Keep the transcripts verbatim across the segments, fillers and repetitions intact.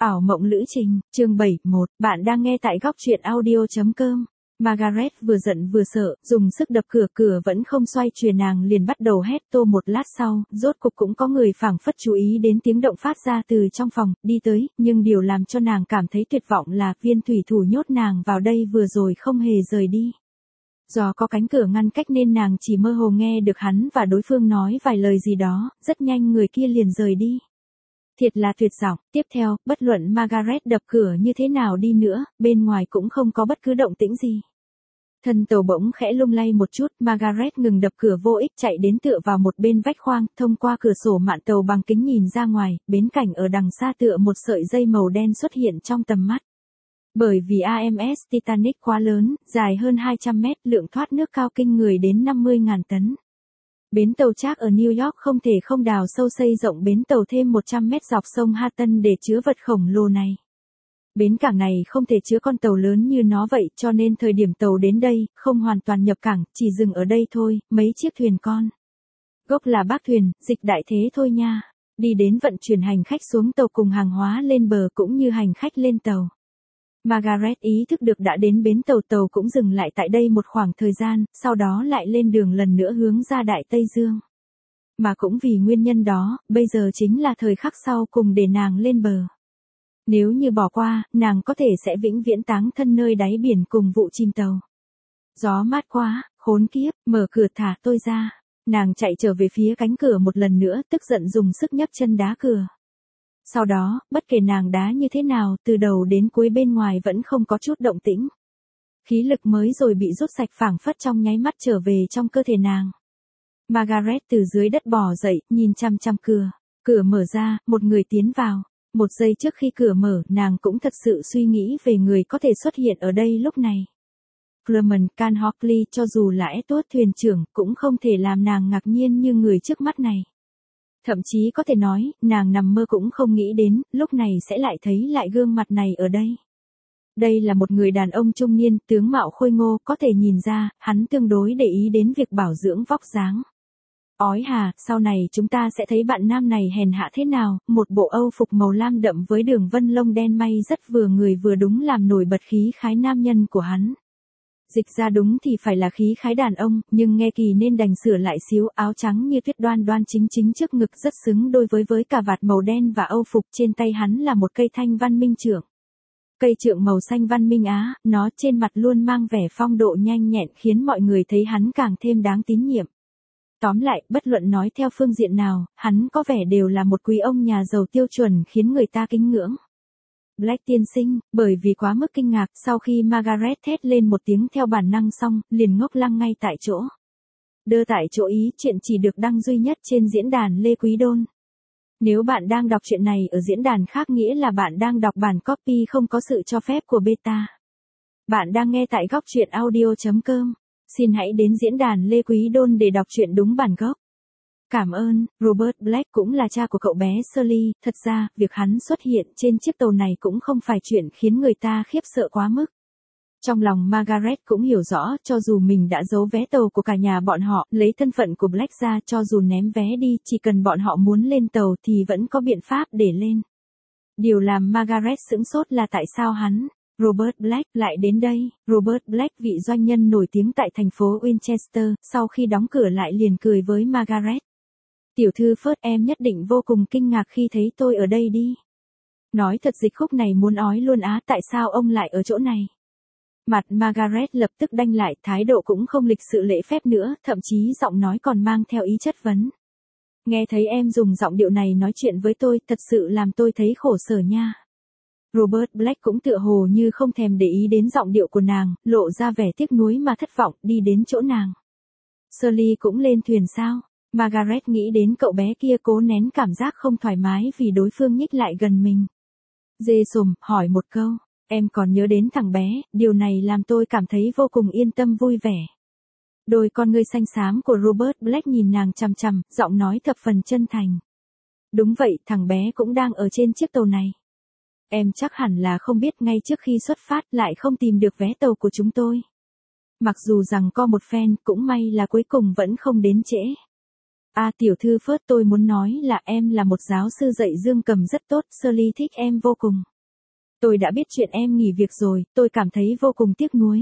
Ảo mộng lữ trình, chương bảy một, bạn đang nghe tại góc truyện audio.com. Margaret vừa giận vừa sợ, dùng sức đập cửa, cửa vẫn không xoay chuyển, nàng liền bắt đầu hét tô. Một lát sau, rốt cục cũng có người phảng phất chú ý đến tiếng động phát ra từ trong phòng, đi tới, nhưng điều làm cho nàng cảm thấy tuyệt vọng là viên thủy thủ nhốt nàng vào đây vừa rồi không hề rời đi. Do có cánh cửa ngăn cách nên nàng chỉ mơ hồ nghe được hắn và đối phương nói vài lời gì đó, rất nhanh người kia liền rời đi. Thiệt là tuyệt vọng. Tiếp theo, bất luận Margaret đập cửa như thế nào đi nữa, bên ngoài cũng không có bất cứ động tĩnh gì. Thân tàu bỗng khẽ lung lay một chút, Margaret ngừng đập cửa vô ích, chạy đến tựa vào một bên vách khoang, thông qua cửa sổ mạn tàu bằng kính nhìn ra ngoài, bến cảnh ở đằng xa tựa một sợi dây màu đen xuất hiện trong tầm mắt. Bởi vì a em ét Titanic quá lớn, dài hơn hai trăm mét, lượng thoát nước cao kinh người đến năm mươi nghìn tấn. Bến tàu Charles ở New York không thể không đào sâu xây rộng bến tàu thêm một trăm mét dọc sông Hudson để chứa vật khổng lồ này. Bến cảng này không thể chứa con tàu lớn như nó vậy, cho nên thời điểm tàu đến đây, không hoàn toàn nhập cảng, chỉ dừng ở đây thôi, mấy chiếc thuyền con. Gốc là bác thuyền, dịch đại thế thôi nha. Đi đến vận chuyển hành khách xuống tàu cùng hàng hóa lên bờ cũng như hành khách lên tàu. Margaret ý thức được đã đến bến tàu, tàu cũng dừng lại tại đây một khoảng thời gian, sau đó lại lên đường lần nữa hướng ra Đại Tây Dương. Mà cũng vì nguyên nhân đó, bây giờ chính là thời khắc sau cùng để nàng lên bờ. Nếu như bỏ qua, nàng có thể sẽ vĩnh viễn táng thân nơi đáy biển cùng vụ chìm tàu. Gió mát quá, khốn kiếp, mở cửa thả tôi ra. Nàng chạy trở về phía cánh cửa một lần nữa, tức giận dùng sức nhấc chân đá cửa. Sau đó, bất kể nàng đá như thế nào, từ đầu đến cuối bên ngoài vẫn không có chút động tĩnh. Khí lực mới rồi bị rút sạch, phảng phất trong nháy mắt trở về trong cơ thể nàng. Margaret từ dưới đất bò dậy, nhìn chăm chăm cửa. Cửa mở ra, một người tiến vào. Một giây trước khi cửa mở, nàng cũng thật sự suy nghĩ về người có thể xuất hiện ở đây lúc này. Clement Can Hockley, cho dù là Edward thuyền trưởng, cũng không thể làm nàng ngạc nhiên như người trước mắt này. Thậm chí có thể nói, nàng nằm mơ cũng không nghĩ đến, lúc này sẽ lại thấy lại gương mặt này ở đây. Đây là một người đàn ông trung niên, tướng mạo khôi ngô, có thể nhìn ra, hắn tương đối để ý đến việc bảo dưỡng vóc dáng. Ói hà, sau này chúng ta sẽ thấy bạn nam này hèn hạ thế nào, một bộ âu phục màu lam đậm với đường vân lông đen may rất vừa người vừa đúng làm nổi bật khí khái nam nhân của hắn. Dịch ra đúng thì phải là khí khái đàn ông, nhưng nghe kỳ nên đành sửa lại xíu, áo trắng như tuyết đoan đoan chính chính trước ngực rất xứng đôi với với cà vạt màu đen và âu phục, trên tay hắn là một cây thanh văn minh trượng. Cây trượng màu xanh văn minh Á, nó trên mặt luôn mang vẻ phong độ nhanh nhẹn khiến mọi người thấy hắn càng thêm đáng tín nhiệm. Tóm lại, bất luận nói theo phương diện nào, hắn có vẻ đều là một quý ông nhà giàu tiêu chuẩn khiến người ta kính ngưỡng. Black tiên sinh, bởi vì quá mức kinh ngạc, sau khi Margaret thét lên một tiếng theo bản năng xong, liền ngốc lăng ngay tại chỗ. Đưa tại chỗ ý, chuyện chỉ được đăng duy nhất trên diễn đàn Lê Quý Đôn. Nếu bạn đang đọc chuyện này ở diễn đàn khác nghĩa là bạn đang đọc bản copy không có sự cho phép của beta. Bạn đang nghe tại góc truyện audio.com. Xin hãy đến diễn đàn Lê Quý Đôn để đọc truyện đúng bản gốc. Cảm ơn. Robert Black cũng là cha của cậu bé Shirley, thật ra, việc hắn xuất hiện trên chiếc tàu này cũng không phải chuyện khiến người ta khiếp sợ quá mức. Trong lòng Margaret cũng hiểu rõ, cho dù mình đã giấu vé tàu của cả nhà bọn họ, lấy thân phận của Black ra, cho dù ném vé đi, chỉ cần bọn họ muốn lên tàu thì vẫn có biện pháp để lên. Điều làm Margaret sững sốt là tại sao hắn, Robert Black, lại đến đây. Robert Black, vị doanh nhân nổi tiếng tại thành phố Winchester, sau khi đóng cửa lại liền cười với Margaret. Tiểu thư Phớt, em nhất định vô cùng kinh ngạc khi thấy tôi ở đây đi. Nói thật dịch khúc này muốn ói luôn á, tại sao ông lại ở chỗ này? Mặt Margaret lập tức đanh lại, thái độ cũng không lịch sự lễ phép nữa, thậm chí giọng nói còn mang theo ý chất vấn. Nghe thấy em dùng giọng điệu này nói chuyện với tôi, thật sự làm tôi thấy khổ sở nha. Robert Black cũng tựa hồ như không thèm để ý đến giọng điệu của nàng, lộ ra vẻ tiếc nuối mà thất vọng, đi đến chỗ nàng. Shirley cũng lên thuyền sao? Margaret nghĩ đến cậu bé kia, cố nén cảm giác không thoải mái vì đối phương nhích lại gần mình. Dê sùm, hỏi một câu, em còn nhớ đến thằng bé, điều này làm tôi cảm thấy vô cùng yên tâm vui vẻ. Đôi con ngươi xanh xám của Robert Black nhìn nàng chằm chằm, giọng nói thập phần chân thành. Đúng vậy, thằng bé cũng đang ở trên chiếc tàu này. Em chắc hẳn là không biết ngay trước khi xuất phát lại không tìm được vé tàu của chúng tôi. Mặc dù rằng có một fan, cũng may là cuối cùng vẫn không đến trễ. À tiểu thư Phớt, tôi muốn nói là em là một giáo sư dạy dương cầm rất tốt, Shirley thích em vô cùng. Tôi đã biết chuyện em nghỉ việc rồi, tôi cảm thấy vô cùng tiếc nuối.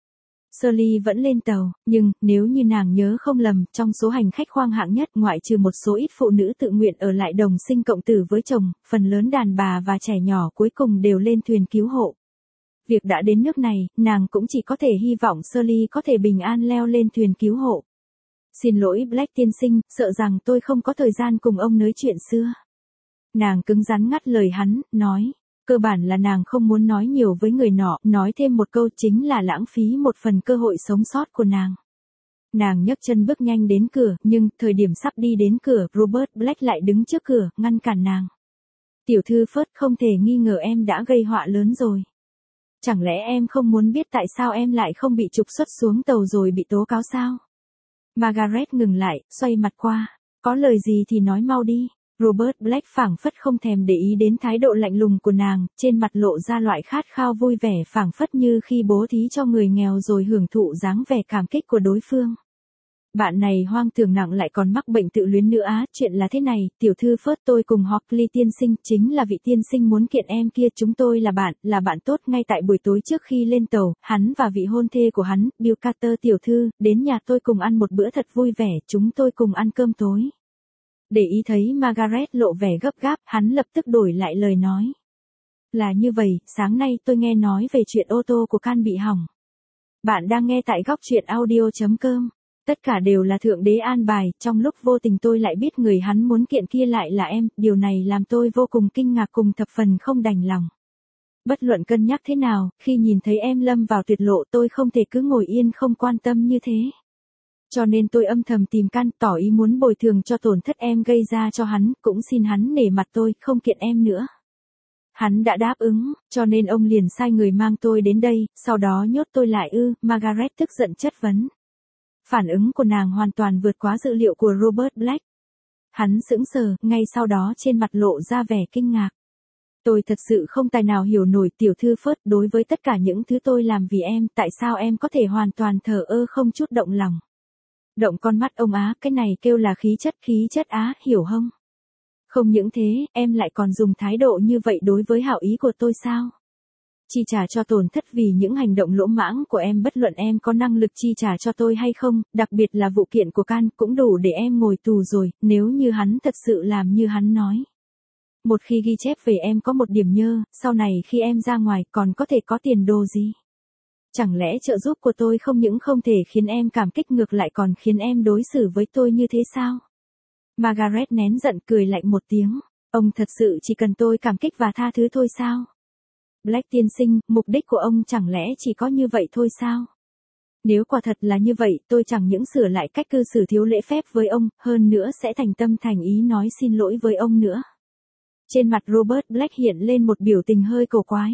Shirley vẫn lên tàu, nhưng, nếu như nàng nhớ không lầm, trong số hành khách khoang hạng nhất ngoại trừ một số ít phụ nữ tự nguyện ở lại đồng sinh cộng tử với chồng, phần lớn đàn bà và trẻ nhỏ cuối cùng đều lên thuyền cứu hộ. Việc đã đến nước này, nàng cũng chỉ có thể hy vọng Shirley có thể bình an leo lên thuyền cứu hộ. Xin lỗi Black tiên sinh, sợ rằng tôi không có thời gian cùng ông nói chuyện xưa. Nàng cứng rắn ngắt lời hắn, nói. Cơ bản là nàng không muốn nói nhiều với người nọ, nói thêm một câu chính là lãng phí một phần cơ hội sống sót của nàng. Nàng nhấc chân bước nhanh đến cửa, nhưng, thời điểm sắp đi đến cửa, Robert Black lại đứng trước cửa, ngăn cản nàng. Tiểu thư Phớt, không thể nghi ngờ em đã gây họa lớn rồi. Chẳng lẽ em không muốn biết tại sao em lại không bị trục xuất xuống tàu rồi bị tố cáo sao? Margaret ngừng lại, xoay mặt qua. Có lời gì thì nói mau đi. Robert Black phảng phất không thèm để ý đến thái độ lạnh lùng của nàng, trên mặt lộ ra loại khát khao vui vẻ phảng phất như khi bố thí cho người nghèo rồi hưởng thụ dáng vẻ cảm kích của đối phương. Bạn này hoang tưởng nặng lại còn mắc bệnh tự luyến nữa á, chuyện là thế này, tiểu thư Phớt, tôi cùng Hockley tiên sinh, chính là vị tiên sinh muốn kiện em kia, chúng tôi là bạn, là bạn tốt. Ngay tại buổi tối trước khi lên tàu, hắn và vị hôn thê của hắn, Bill Carter tiểu thư, đến nhà tôi cùng ăn một bữa thật vui vẻ, chúng tôi cùng ăn cơm tối. Để ý thấy Margaret lộ vẻ gấp gáp, hắn lập tức đổi lại lời nói. Là như vậy, sáng nay tôi nghe nói về chuyện ô tô của Can bị hỏng. Bạn đang nghe tại góc truyện audio chấm com. Tất cả đều là Thượng Đế an bài, trong lúc vô tình tôi lại biết người hắn muốn kiện kia lại là em, điều này làm tôi vô cùng kinh ngạc cùng thập phần không đành lòng. Bất luận cân nhắc thế nào, khi nhìn thấy em lâm vào tuyệt lộ tôi không thể cứ ngồi yên không quan tâm như thế. Cho nên tôi âm thầm tìm Can, tỏ ý muốn bồi thường cho tổn thất em gây ra cho hắn, cũng xin hắn nể mặt tôi, không kiện em nữa. Hắn đã đáp ứng, cho nên ông liền sai người mang tôi đến đây, sau đó nhốt tôi lại ư, Margaret tức giận chất vấn. Phản ứng của nàng hoàn toàn vượt quá dự liệu của Robert Black. Hắn sững sờ, ngay sau đó trên mặt lộ ra vẻ kinh ngạc. Tôi thật sự không tài nào hiểu nổi tiểu thư Phớt, đối với tất cả những thứ tôi làm vì em, tại sao em có thể hoàn toàn thờ ơ không chút động lòng. Động con mắt ông á, cái này kêu là khí chất, khí chất á, hiểu không? Không những thế, em lại còn dùng thái độ như vậy đối với hảo ý của tôi sao? Chi trả cho tổn thất vì những hành động lỗ mãng của em, bất luận em có năng lực chi trả cho tôi hay không, đặc biệt là vụ kiện của Can, cũng đủ để em ngồi tù rồi, nếu như hắn thật sự làm như hắn nói. Một khi ghi chép về em có một điểm nhơ, sau này khi em ra ngoài còn có thể có tiền đồ gì? Chẳng lẽ trợ giúp của tôi không những không thể khiến em cảm kích ngược lại còn khiến em đối xử với tôi như thế sao? Margaret nén giận cười lạnh một tiếng. Ông thật sự chỉ cần tôi cảm kích và tha thứ thôi sao? Black tiên sinh, mục đích của ông chẳng lẽ chỉ có như vậy thôi sao? Nếu quả thật là như vậy, tôi chẳng những sửa lại cách cư xử thiếu lễ phép với ông, hơn nữa sẽ thành tâm thành ý nói xin lỗi với ông nữa. Trên mặt Robert Black hiện lên một biểu tình hơi cổ quái.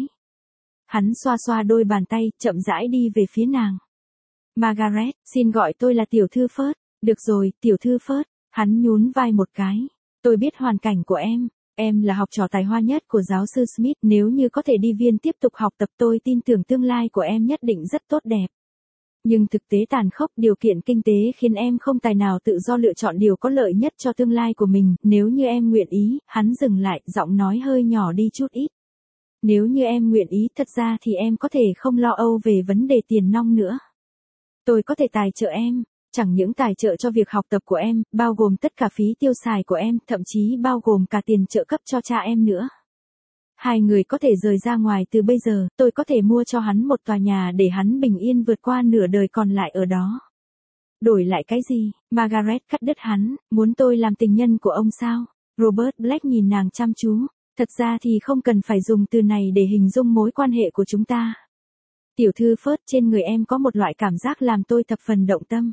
Hắn xoa xoa đôi bàn tay, chậm rãi đi về phía nàng. Margaret, xin gọi tôi là tiểu thư Phớt. Được rồi, tiểu thư Phớt. Hắn nhún vai một cái. Tôi biết hoàn cảnh của em. Em là học trò tài hoa nhất của giáo sư Smith. Nếu như có thể đi viên tiếp tục học tập, tôi tin tưởng tương lai của em nhất định rất tốt đẹp. Nhưng thực tế tàn khốc, điều kiện kinh tế khiến em không tài nào tự do lựa chọn điều có lợi nhất cho tương lai của mình. Nếu như em nguyện ý, hắn dừng lại, giọng nói hơi nhỏ đi chút ít. Nếu như em nguyện ý, thật ra thì em có thể không lo âu về vấn đề tiền nong nữa. Tôi có thể tài trợ em, chẳng những tài trợ cho việc học tập của em, bao gồm tất cả phí tiêu xài của em, thậm chí bao gồm cả tiền trợ cấp cho cha em nữa. Hai người có thể rời ra ngoài từ bây giờ, tôi có thể mua cho hắn một tòa nhà để hắn bình yên vượt qua nửa đời còn lại ở đó. Đổi lại cái gì? Margaret cắt đứt hắn, muốn tôi làm tình nhân của ông sao? Robert Black nhìn nàng chăm chú. Thật ra thì không cần phải dùng từ này để hình dung mối quan hệ của chúng ta. Tiểu thư Phớt, trên người em có một loại cảm giác làm tôi thập phần động tâm.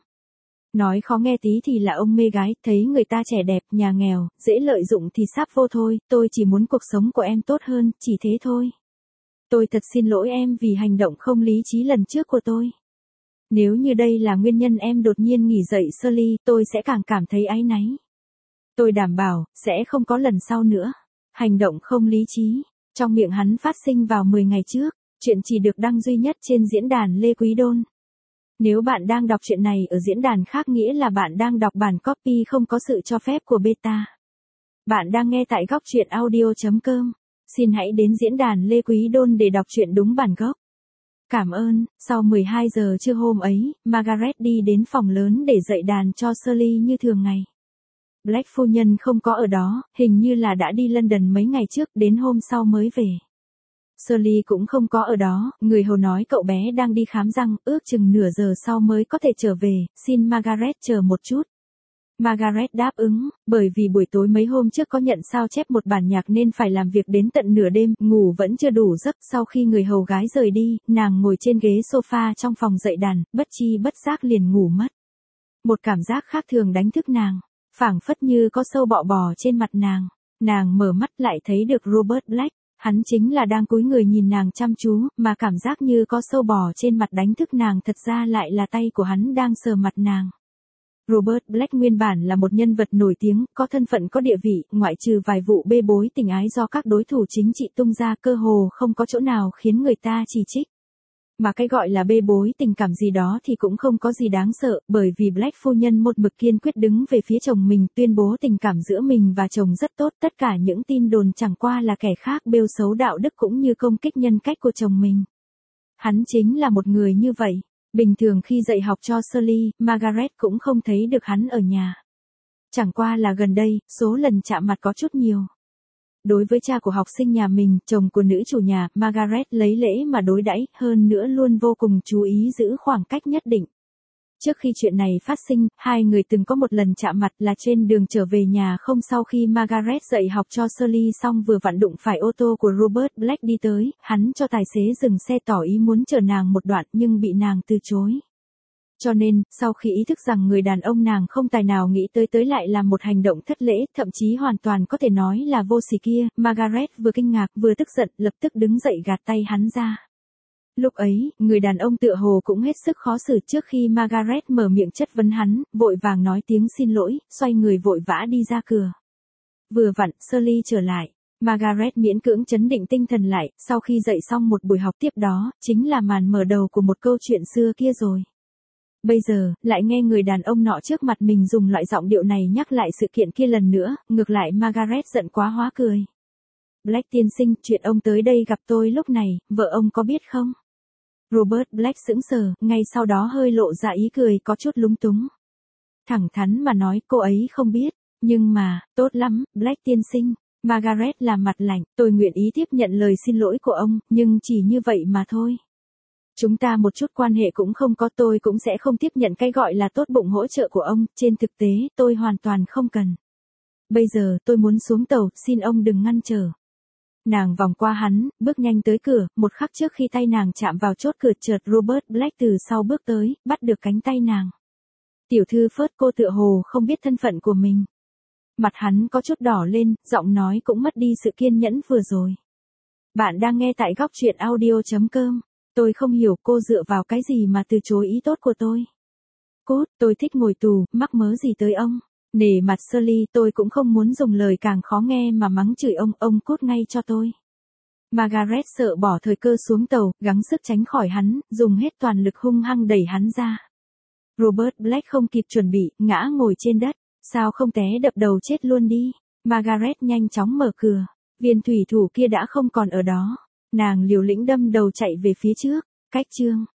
Nói khó nghe tí thì là ông mê gái, thấy người ta trẻ đẹp, nhà nghèo, dễ lợi dụng thì sắp vô thôi, tôi chỉ muốn cuộc sống của em tốt hơn, chỉ thế thôi. Tôi thật xin lỗi em vì hành động không lý trí lần trước của tôi. Nếu như đây là nguyên nhân em đột nhiên nghỉ dậy Shirley, tôi sẽ càng cảm thấy áy náy. Tôi đảm bảo, sẽ không có lần sau nữa. Hành động không lý trí, trong miệng hắn phát sinh vào mười ngày trước, chuyện chỉ được đăng duy nhất trên diễn đàn Lê Quý Đôn. Nếu bạn đang đọc chuyện này ở diễn đàn khác nghĩa là bạn đang đọc bản copy không có sự cho phép của beta. Bạn đang nghe tại góc truyện audio chấm com. xin hãy đến diễn đàn Lê Quý Đôn để đọc truyện đúng bản gốc. Cảm ơn. Sau mười hai giờ trưa hôm ấy, Margaret đi đến phòng lớn để dạy đàn cho Shirley như thường ngày. Black phu nhân không có ở đó, hình như là đã đi London mấy ngày trước, đến hôm sau mới về. Shirley cũng không có ở đó, người hầu nói cậu bé đang đi khám răng, ước chừng nửa giờ sau mới có thể trở về, xin Margaret chờ một chút. Margaret đáp ứng, bởi vì buổi tối mấy hôm trước có nhận sao chép một bản nhạc nên phải làm việc đến tận nửa đêm, ngủ vẫn chưa đủ giấc. Sau khi người hầu gái rời đi, nàng ngồi trên ghế sofa trong phòng dạy đàn, bất chi bất giác liền ngủ mất. Một cảm giác khác thường đánh thức nàng, phảng phất như có sâu bọ bò trên mặt nàng. Nàng mở mắt lại thấy được Robert Black, hắn chính là đang cúi người nhìn nàng chăm chú, mà cảm giác như có sâu bò trên mặt đánh thức nàng thật ra lại là tay của hắn đang sờ mặt nàng. Robert Black nguyên bản là một nhân vật nổi tiếng, có thân phận có địa vị, ngoại trừ vài vụ bê bối tình ái do các đối thủ chính trị tung ra, cơ hồ không có chỗ nào khiến người ta chỉ trích. Mà cái gọi là bê bối tình cảm gì đó thì cũng không có gì đáng sợ, bởi vì Black phu nhân một mực kiên quyết đứng về phía chồng mình, tuyên bố tình cảm giữa mình và chồng rất tốt, tất cả những tin đồn chẳng qua là kẻ khác bêu xấu đạo đức cũng như công kích nhân cách của chồng mình. Hắn chính là một người như vậy. Bình thường khi dạy học cho Shirley, Margaret cũng không thấy được hắn ở nhà. Chẳng qua là gần đây, số lần chạm mặt có chút nhiều. Đối với cha của học sinh nhà mình, chồng của nữ chủ nhà, Margaret lấy lễ mà đối đãi, hơn nữa luôn vô cùng chú ý giữ khoảng cách nhất định. Trước khi chuyện này phát sinh, hai người từng có một lần chạm mặt là trên đường trở về nhà không sau khi Margaret dạy học cho Shirley xong vừa vặn đụng phải ô tô của Robert Black đi tới, hắn cho tài xế dừng xe tỏ ý muốn chở nàng một đoạn nhưng bị nàng từ chối. Cho nên, sau khi ý thức rằng người đàn ông nàng không tài nào nghĩ tới tới lại là một hành động thất lễ, thậm chí hoàn toàn có thể nói là vô sỉ kia, Margaret vừa kinh ngạc vừa tức giận, lập tức đứng dậy gạt tay hắn ra. Lúc ấy, người đàn ông tựa hồ cũng hết sức khó xử, trước khi Margaret mở miệng chất vấn hắn, vội vàng nói tiếng xin lỗi, xoay người vội vã đi ra cửa. Vừa vặn, Shirley trở lại. Margaret miễn cưỡng trấn định tinh thần lại, sau khi dạy xong một buổi học tiếp đó, chính là màn mở đầu của một câu chuyện xưa kia rồi. Bây giờ, lại nghe người đàn ông nọ trước mặt mình dùng loại giọng điệu này nhắc lại sự kiện kia lần nữa, ngược lại Margaret giận quá hóa cười. Black tiên sinh, chuyện ông tới đây gặp tôi lúc này, vợ ông có biết không? Robert Black sững sờ, ngay sau đó hơi lộ ra ý cười có chút lúng túng. Thẳng thắn mà nói, cô ấy không biết, nhưng mà, tốt lắm, Black tiên sinh. Margaret làm mặt lạnh, tôi nguyện ý tiếp nhận lời xin lỗi của ông, nhưng chỉ như vậy mà thôi. Chúng ta một chút quan hệ cũng không có, tôi cũng sẽ không tiếp nhận cái gọi là tốt bụng hỗ trợ của ông, trên thực tế, tôi hoàn toàn không cần. Bây giờ, tôi muốn xuống tàu, xin ông đừng ngăn trở. Nàng vòng qua hắn, bước nhanh tới cửa, một khắc trước khi tay nàng chạm vào chốt cửa chợt Robert Black từ sau bước tới, bắt được cánh tay nàng. Tiểu thư Phớt, cô tựa hồ không biết thân phận của mình. Mặt hắn có chút đỏ lên, giọng nói cũng mất đi sự kiên nhẫn vừa rồi. Bạn đang nghe tại góc truyện audio chấm com. Tôi không hiểu cô dựa vào cái gì mà từ chối ý tốt của tôi. Cút, tôi thích ngồi tù, mắc mớ gì tới ông. Nể mặt Shirley, tôi cũng không muốn dùng lời càng khó nghe mà mắng chửi ông, ông cút ngay cho tôi. Margaret sợ bỏ thời cơ xuống tàu, gắng sức tránh khỏi hắn, dùng hết toàn lực hung hăng đẩy hắn ra. Robert Black không kịp chuẩn bị, ngã ngồi trên đất, sao không té đập đầu chết luôn đi. Margaret nhanh chóng mở cửa, viên thủy thủ kia đã không còn ở đó. Nàng liều lĩnh đâm đầu chạy về phía trước, cách chương.